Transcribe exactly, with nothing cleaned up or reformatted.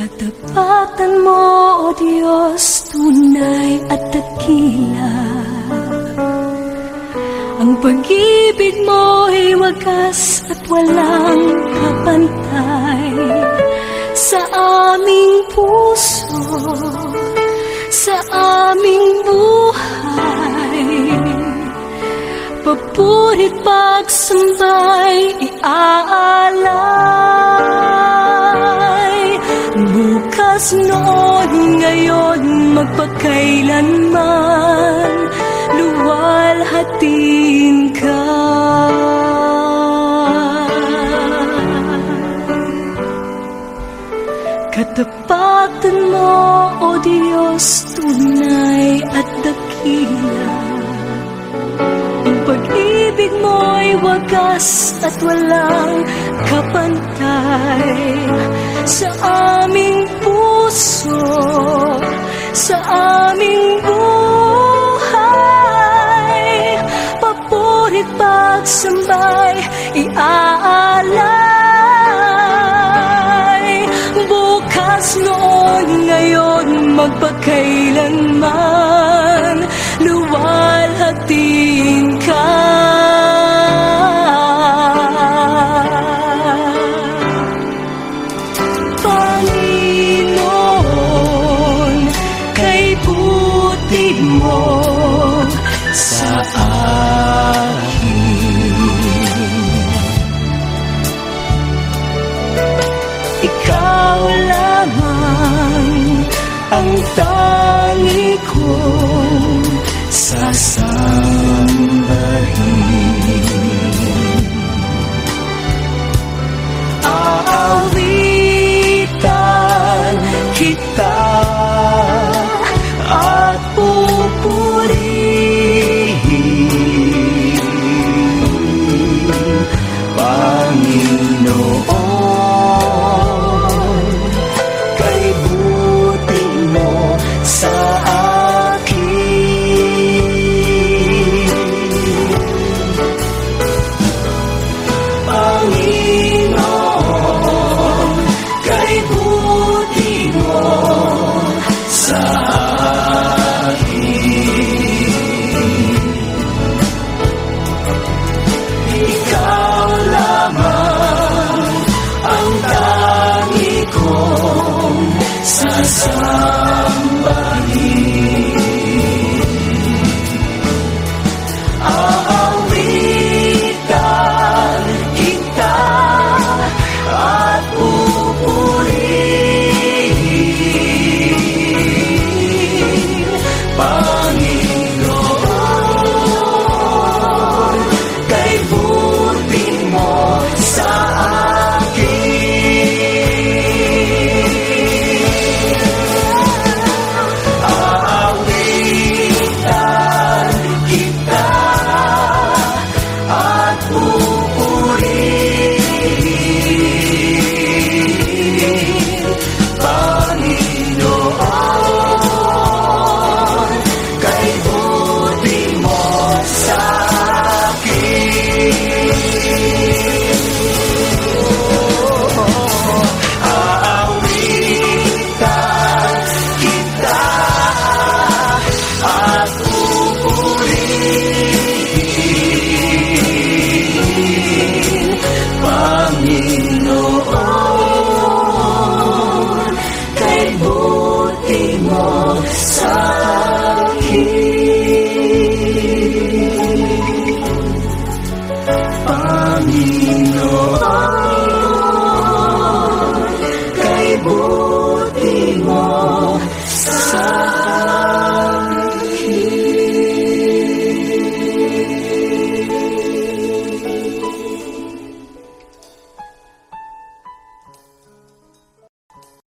Katapatan mo, O Diyos, tunay at dakila. Ang pag-ibig mo'y wagas at walang kapantay. Sa aming puso, sa aming buhay, papurit pagsambay iaalay. Bukas, noon, ngayon, magpakailanman, luwalhatin ka. Katapatan mo, O Diyos, tunay at dakila. Ang pag-ibig mo'y wagas at walang kapantay. Sa aming puso, sa aming buhay, papurit pagsambay iaalay. Bukas, noon, ngayon, magpakailanman, luwalhatin ka. Panginoon, kay buti mo sa akin, ikaw lamang ang tangi kong sasambahin. Aawitan kita at pupurihin, Panginoon, kay buti mo sa akin. Panginoon, kay buti mo sa akin. Ikaw lamang ang tangi kong sasabihin.